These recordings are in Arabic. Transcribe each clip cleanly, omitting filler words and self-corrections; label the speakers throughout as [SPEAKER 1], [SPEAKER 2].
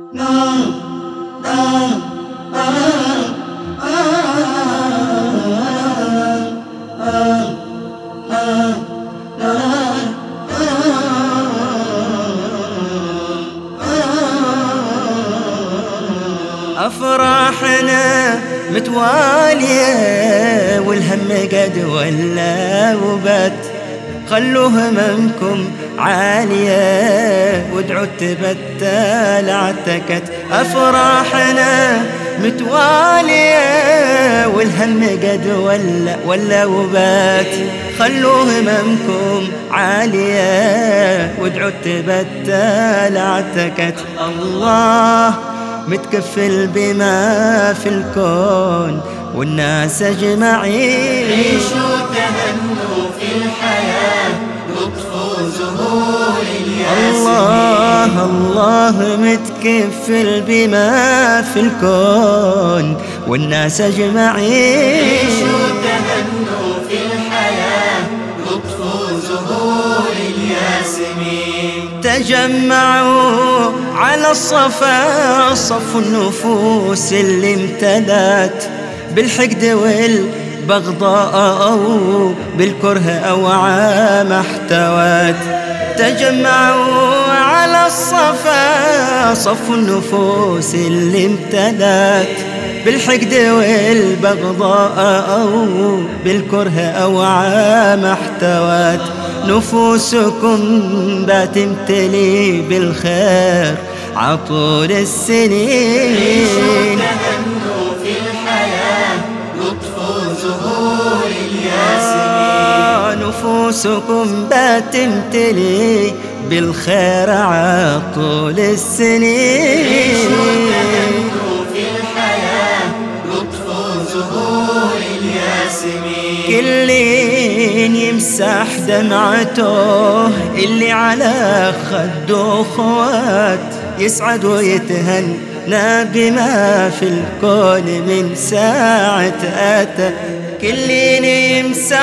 [SPEAKER 1] أفراحنا متوالية والهم قد ولا وبات، خلوا هممكم عالية وادعوا تبتل عتكت. أفراحنا متوالية والهم قد ولا وبات، خلوا هممكم عالية وادعوا تبتل عتكت. الله متكفل بما في الكون والناس أجمعين،
[SPEAKER 2] عيشوا تهنوا في الحياة لطفوا زهور الياسمين.
[SPEAKER 1] الله متكفل بما في الكون والناس أجمعين،
[SPEAKER 2] عيشوا تهنوا في الحياة لطفوا زهور الياسمين.
[SPEAKER 1] تجمعوا على الصفا صف النفوس اللي امتلت بالحقد والبغضاء أو بالكره أو عام احتوت. تجمعوا على الصفا صف النفوس اللي امتلت بالحقد والبغضاء أو بالكره أو عام احتوت. نفوسكم بتمتلي بالخير عطول السنين،
[SPEAKER 2] عيشوا تهنوا في الحياة لطفوا زهور الياسمين.
[SPEAKER 1] نفوسكم بتمتلي بالخير عطول السنين،
[SPEAKER 2] عيشوا تهنوا في الحياة لطفوا زهور الياسمين.
[SPEAKER 1] كلين يمسح دمعته اللي على خده خوات، يسعد ويتهنى بما في الكون من ساعة أتى. كلين يمسح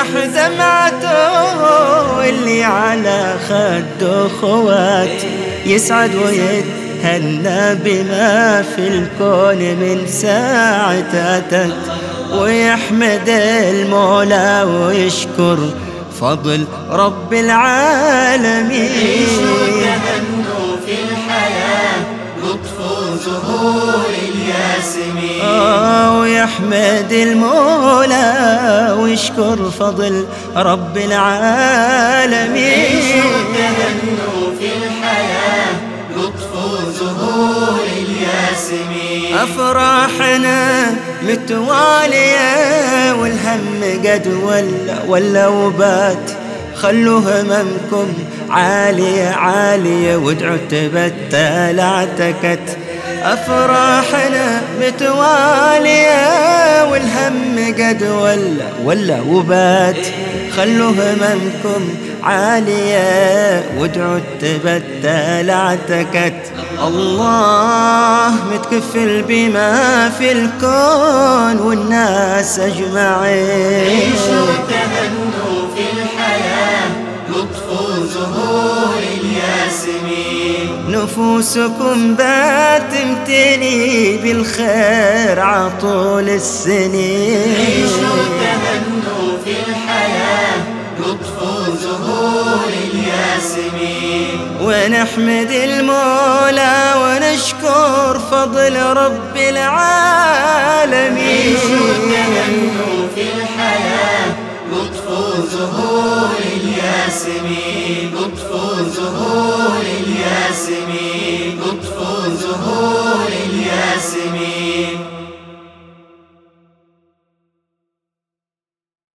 [SPEAKER 1] دمعته اللي على خده خوات، يسعد ويتهنى بما في الكون من ساعة أتت. ويحمد المولى ويشكر فضل رب العالمين،
[SPEAKER 2] عيشوا تهنوا في الحياة لطفوا زهور الياسمين.
[SPEAKER 1] ويحمد المولى ويشكر فضل رب العالمين،
[SPEAKER 2] عيشوا تهنوا في الحياة لطفوا زهور الياسمين.
[SPEAKER 1] أفراحنا متوالية والهم قد ولا وبات، خلوا هممكم عالية عالية وادعوا تبتل عتكت. أفراحنا متوالية والهم قد ولا وبات، خلوا هممكم عالية وادعوا تبتل عتكت. الله متكفل بما في الكون والناس أجمعين،
[SPEAKER 2] عيشوا تهنوا في الحياة لطفوا زهور الياسمين.
[SPEAKER 1] نفوسكم بتمتلي بالخير عطول السنين،
[SPEAKER 2] عيشوا تهنوا في الحياة لطفوا زهور الياسمين.
[SPEAKER 1] ونحمد المولى ونشكر فضل رب العالمين،
[SPEAKER 2] عيشوا تهنوا في الحياة لطفوا زهور الياسمين. لطفوا زهور الياسمين. لطفوا زهور الياسمين.